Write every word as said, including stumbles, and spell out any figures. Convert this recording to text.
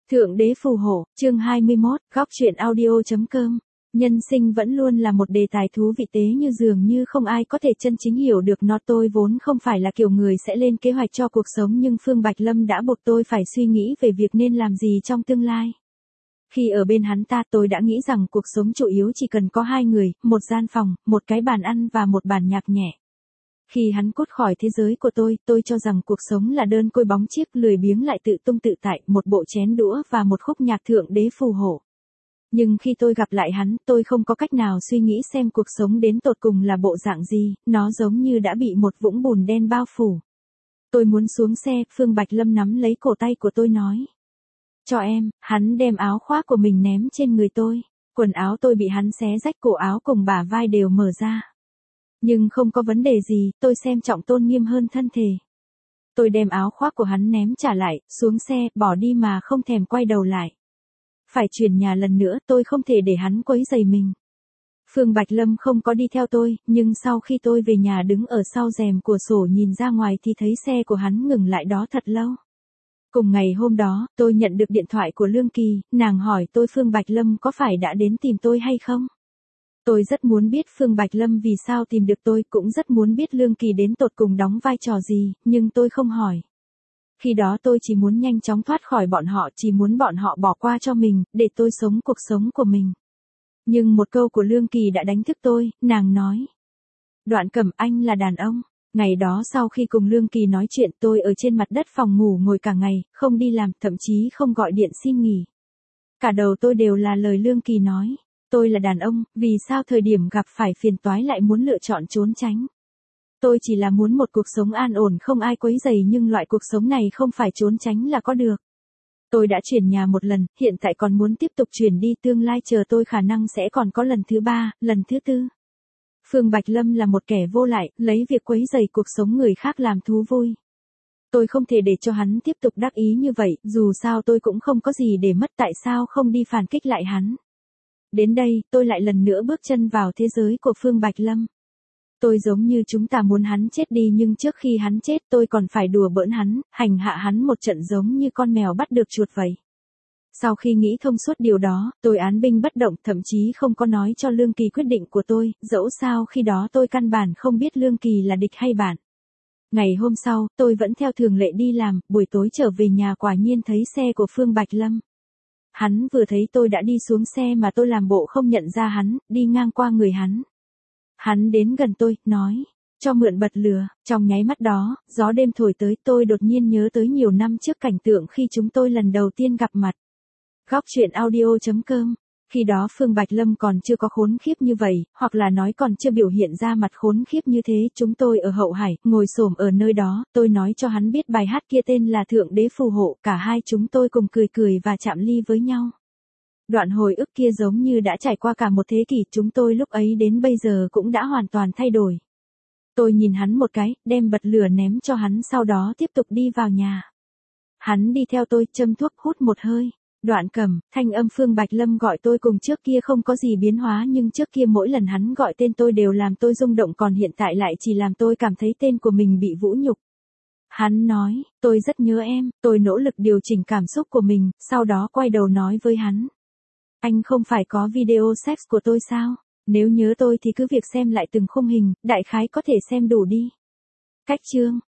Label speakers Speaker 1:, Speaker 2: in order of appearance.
Speaker 1: Thượng đế phù hộ, chương hai mươi mốt, góc truyện audio.com. Nhân sinh vẫn luôn là một đề tài thú vị tế như dường như không ai có thể chân chính hiểu được nó. Tôi vốn không phải là kiểu người sẽ lên kế hoạch cho cuộc sống, nhưng Phương Bạch Lâm đã buộc tôi phải suy nghĩ về việc nên làm gì trong tương lai. Khi ở bên hắn ta, tôi đã nghĩ rằng cuộc sống chủ yếu chỉ cần có hai người, một gian phòng, một cái bàn ăn và một bản nhạc nhẹ. Khi hắn cút khỏi thế giới của tôi, tôi cho rằng cuộc sống là đơn côi bóng chiếc, lười biếng lại tự tung tự tại, một bộ chén đũa và một khúc nhạc thượng đế phù hộ. Nhưng khi tôi gặp lại hắn, tôi không có cách nào suy nghĩ xem cuộc sống đến tột cùng là bộ dạng gì, nó giống như đã bị một vũng bùn đen bao phủ. Tôi muốn xuống xe, Phương Bạch Lâm nắm lấy cổ tay của tôi nói. Cho em, hắn đem áo khoác của mình ném trên người tôi. Quần áo tôi bị hắn xé rách, cổ áo cùng bả vai đều mở ra. Nhưng không có vấn đề gì, tôi xem trọng tôn nghiêm hơn thân thể. Tôi đem áo khoác của hắn ném trả lại, xuống xe, bỏ đi mà không thèm quay đầu lại. Phải chuyển nhà lần nữa, tôi không thể để hắn quấy rầy mình. Phương Bạch Lâm không có đi theo tôi, nhưng sau khi tôi về nhà đứng ở sau rèm cửa sổ nhìn ra ngoài thì thấy xe của hắn ngừng lại đó thật lâu. Cùng ngày hôm đó, tôi nhận được điện thoại của Lương Kỳ, nàng hỏi tôi Phương Bạch Lâm có phải đã đến tìm tôi hay không? Tôi rất muốn biết Phương Bạch Lâm vì sao tìm được tôi, cũng rất muốn biết Lương Kỳ đến tột cùng đóng vai trò gì, nhưng tôi không hỏi. Khi đó tôi chỉ muốn nhanh chóng thoát khỏi bọn họ, chỉ muốn bọn họ bỏ qua cho mình, để tôi sống cuộc sống của mình. Nhưng một câu của Lương Kỳ đã đánh thức tôi, nàng nói. Đoạn Cẩm, anh là đàn ông. Ngày đó sau khi cùng Lương Kỳ nói chuyện, tôi ở trên mặt đất phòng ngủ ngồi cả ngày, không đi làm, thậm chí không gọi điện xin nghỉ. Cả đầu tôi đều là lời Lương Kỳ nói. Tôi là đàn ông, vì sao thời điểm gặp phải phiền toái lại muốn lựa chọn trốn tránh? Tôi chỉ là muốn một cuộc sống an ổn không ai quấy rầy, nhưng loại cuộc sống này không phải trốn tránh là có được. Tôi đã chuyển nhà một lần, hiện tại còn muốn tiếp tục chuyển đi, tương lai chờ tôi khả năng sẽ còn có lần thứ ba, lần thứ tư. Phương Bạch Lâm là một kẻ vô lại, lấy việc quấy rầy cuộc sống người khác làm thú vui. Tôi không thể để cho hắn tiếp tục đắc ý như vậy, dù sao tôi cũng không có gì để mất, tại sao không đi phản kích lại hắn. Đến đây, tôi lại lần nữa bước chân vào thế giới của Phương Bạch Lâm. Tôi giống như chúng ta muốn hắn chết đi, nhưng trước khi hắn chết tôi còn phải đùa bỡn hắn, hành hạ hắn một trận giống như con mèo bắt được chuột vậy. Sau khi nghĩ thông suốt điều đó, tôi án binh bất động, thậm chí không có nói cho Lương Kỳ quyết định của tôi, dẫu sao khi đó tôi căn bản không biết Lương Kỳ là địch hay bạn. Ngày hôm sau, tôi vẫn theo thường lệ đi làm, buổi tối trở về nhà quả nhiên thấy xe của Phương Bạch Lâm. Hắn vừa thấy tôi đã đi xuống xe mà tôi làm bộ không nhận ra hắn, đi ngang qua người hắn. Hắn đến gần tôi, nói, cho mượn bật lửa. Trong nháy mắt đó, gió đêm thổi tới, tôi đột nhiên nhớ tới nhiều năm trước cảnh tượng khi chúng tôi lần đầu tiên gặp mặt. Góc truyện audio.com. Khi đó Phương Bạch Lâm còn chưa có khốn khiếp như vậy, hoặc là nói còn chưa biểu hiện ra mặt khốn khiếp như thế. Chúng tôi ở Hậu Hải, ngồi xổm ở nơi đó, tôi nói cho hắn biết bài hát kia tên là Thượng đế phù hộ, cả hai chúng tôi cùng cười cười và chạm ly với nhau. Đoạn hồi ức kia giống như đã trải qua cả một thế kỷ, chúng tôi lúc ấy đến bây giờ cũng đã hoàn toàn thay đổi. Tôi nhìn hắn một cái, đem bật lửa ném cho hắn, sau đó tiếp tục đi vào nhà. Hắn đi theo tôi, châm thuốc, hút một hơi. Đoạn Cẩm, thanh âm Phương Bạch Lâm gọi tôi cùng trước kia không có gì biến hóa, nhưng trước kia mỗi lần hắn gọi tên tôi đều làm tôi rung động, còn hiện tại lại chỉ làm tôi cảm thấy tên của mình bị vũ nhục. Hắn nói, tôi rất nhớ em. Tôi nỗ lực điều chỉnh cảm xúc của mình, sau đó quay đầu nói với hắn. Anh không phải có video sex của tôi sao? Nếu nhớ tôi thì cứ việc xem lại từng khung hình, đại khái có thể xem đủ đi. Cách chương.